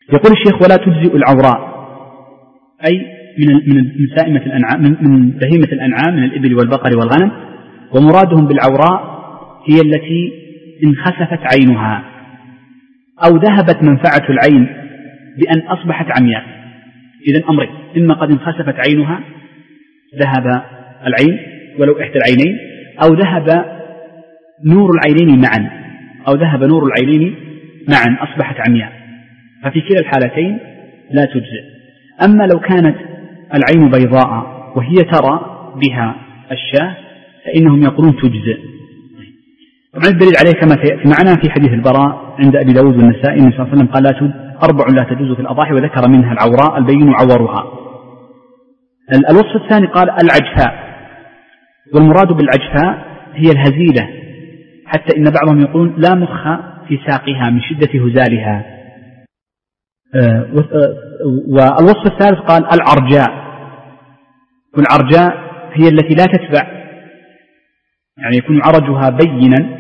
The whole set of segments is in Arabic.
يقول الشيخ: ولا تجزئ العوراء، أي من سائمة الأنعام، من بهيمة الأنعام من الإبل والبقر والغنم، ومرادهم بالعوراء هي التي انخسفت عينها أو ذهبت منفعة العين بأن أصبحت عمياء. إذن أمرين: إما قد انخسفت عينها، ذهب العين ولو إحدى العينين، أو ذهب نور العينين معا أصبحت عمياء، ففي كلا الحالتين لا تجزئ. أما لو كانت العين بيضاء وهي ترى بها الشاة فإنهم يقولون تجزئ. طبعا الدليل عليه كما في معنا في حديث البراء عند أبي داود والنسائي، النبي صلى الله عليه وسلم قال: 4 لا تجوز في الأضاحي، وذكر منها العوراء البين عورها. الوصف الثاني قال: العجفاء، والمراد بالعجفاء هي الهزيلة، حتى إن بعضهم يقولون لا مخ في ساقها من شدة هزالها. والوصف الثالث قال: العرجاء، والعرجاء هي التي لا تتبع، يعني يكون عرجها بينا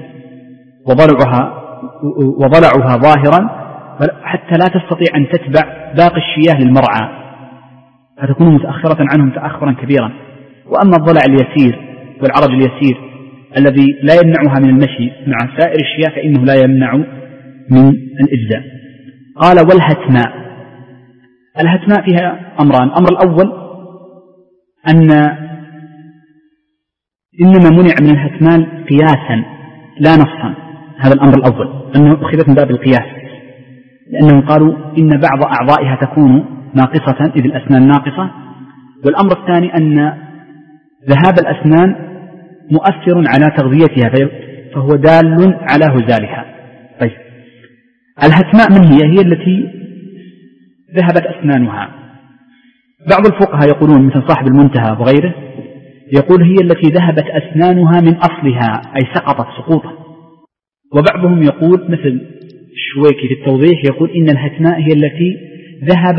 وضلعها ظاهرا حتى لا تستطيع أن تتبع باقي الشياه للمرعى، فتكون متأخرة عنهم تأخرا كبيرا. وأما الضلع اليسير والعرج اليسير الذي لا يمنعها من المشي مع سائر الشياه فإنه لا يمنع من الإجزاء. قال: والهتماء. الهتماء فيها أمران: الأمر الأول أن إنما منع من الهتماء قياسا لا نصا، هذا الأمر الأول، أنه أخذت من باب القياس، لأنهم قالوا إن بعض أعضائها تكون ناقصة إذ الأسنان ناقصة. والأمر الثاني أن ذهاب الأسنان مؤثر على تغذيتها فهو دال على هزالها. طيب، الهتماء من هي التي ذهبت أسنانها. بعض الفقهاء يقولون مثل صاحب المنتهى وغيره يقول هي التي ذهبت أسنانها من أصلها، أي سقطت سقوطا. وبعضهم يقول مثل الشويكي في التوضيح يقول إن الهتماء هي التي ذهب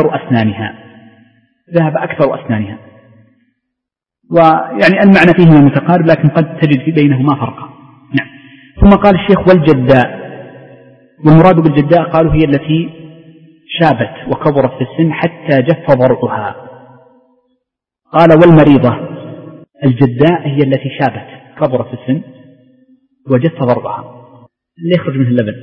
أكثر أسنانها. ويعني المعنى فيه متقارب، لكن قد تجد بينهما فرقا. نعم. ثم قال الشيخ: والجداء، والمراد بالجداء قالوا هي التي شابت وكبرت في السن حتى جف ضرعها. قال: والمريضة. الجداء هي التي شابت كبرت في السن وجف ضرعها، اللي يخرج منه اللبن،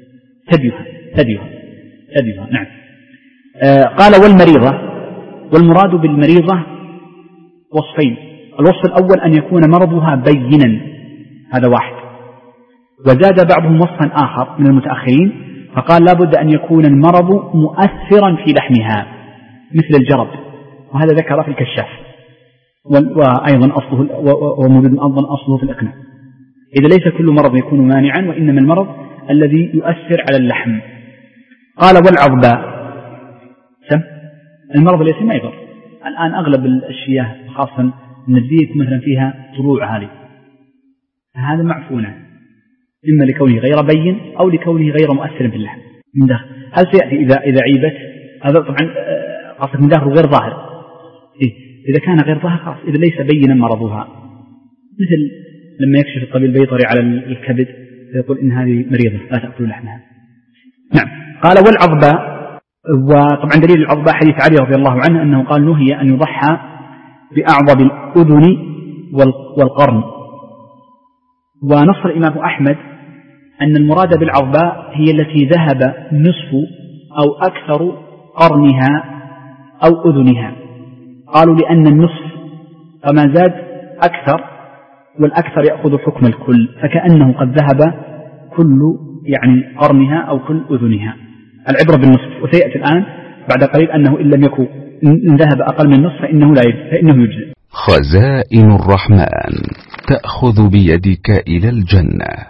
ثديها. نعم. قال: والمريضة، والمراد بالمريضة وصفين: الوصف الأول أن يكون مرضها بينا، هذا واحد. وزاد بعضهم وصفا آخر من المتأخرين فقال: لا بد أن يكون المرض مؤثرا في لحمها مثل الجرب، وهذا ذكر في الكشاف، وأيضا أصله وموجود أصله في الأقنع. إذا ليس كل مرض يكون مانعا، وإنما المرض الذي يؤثر على اللحم. قال: والعظباء. المرض الذي ما يضر. الآن أغلب الشياه خاصة النبيت مثلا فيها طلوع هذه، هذا معفونة، إما لكونه غير بين أو لكونه غير مؤثر في اللحم من داخل. هل سيأتي إذا عيبت؟ هذا طبعا قصد من داخل غير ظاهر. إذا كان غير ظاهر خلاص، إذا ليس بينا مرضها، مثل لما يكشف الطبيب البيطري على الكبد فيقول إن هذه مريضة لا تأكل لحمها. نعم. قال: والعظباء. وطبعا دليل العظباء حديث علي رضي الله عنه أنه قال: نهي أن يضحى بأعظم الأذن والقرن. ونص الإمام أحمد أن المراد بالعظباء هي التي ذهب نصف أو أكثر قرنها أو أذنها. قالوا لأن النصف فما زاد أكثر، والأكثر يأخذ حكم الكل، فكأنه قد ذهب كل يعني قرنها أو كل أذنها. العبرة بالنصف. وسيأتي الآن بعد قليل أنه إن لم يكن إن ذهب أقل من النصف فإنه يجزئ. خزائن الرحمن تأخذ بيدك إلى الجنة.